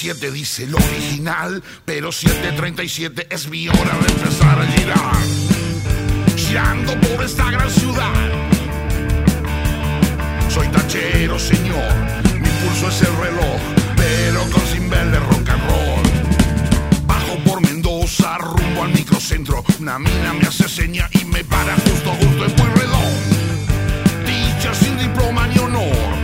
7:37 dice el original, pero 7:37 es mi hora de empezar a girar. Girando por esta gran ciudad. Soy tachero, señor, mi pulso es el reloj, pero con cimbel de rock and roll. Bajo por Mendoza, rumbo al microcentro. Una mina me hace seña y me para justo en Pueyrredón. Teacher sin diploma ni honor.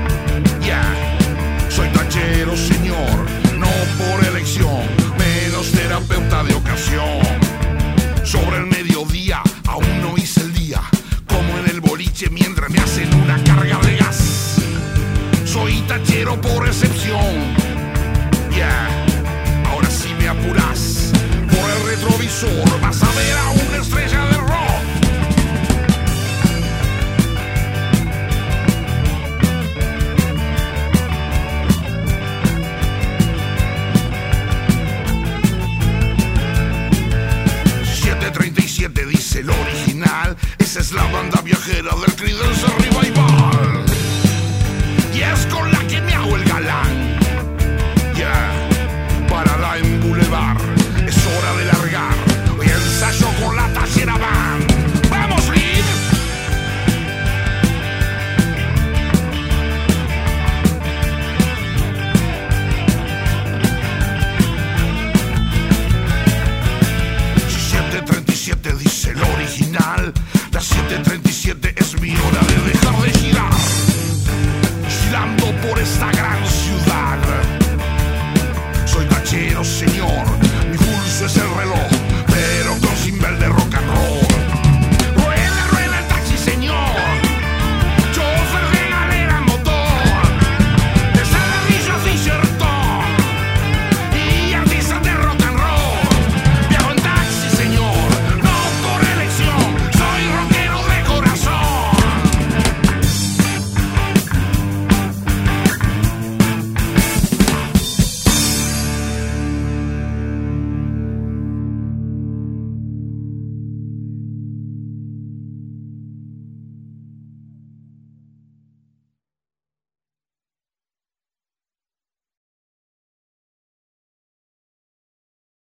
Soy tachero, señor, no por elección, menos terapeuta de ocasión. Sobre el mediodía, aún no hice el día, como en el boliche mientras me hacen una carga de gas. Soy tachero por excepción. Ahora sí me apuras. Por el retrovisor vas a ver a una estrella de rock. Dice el original, esa es la banda viajera del Creedence.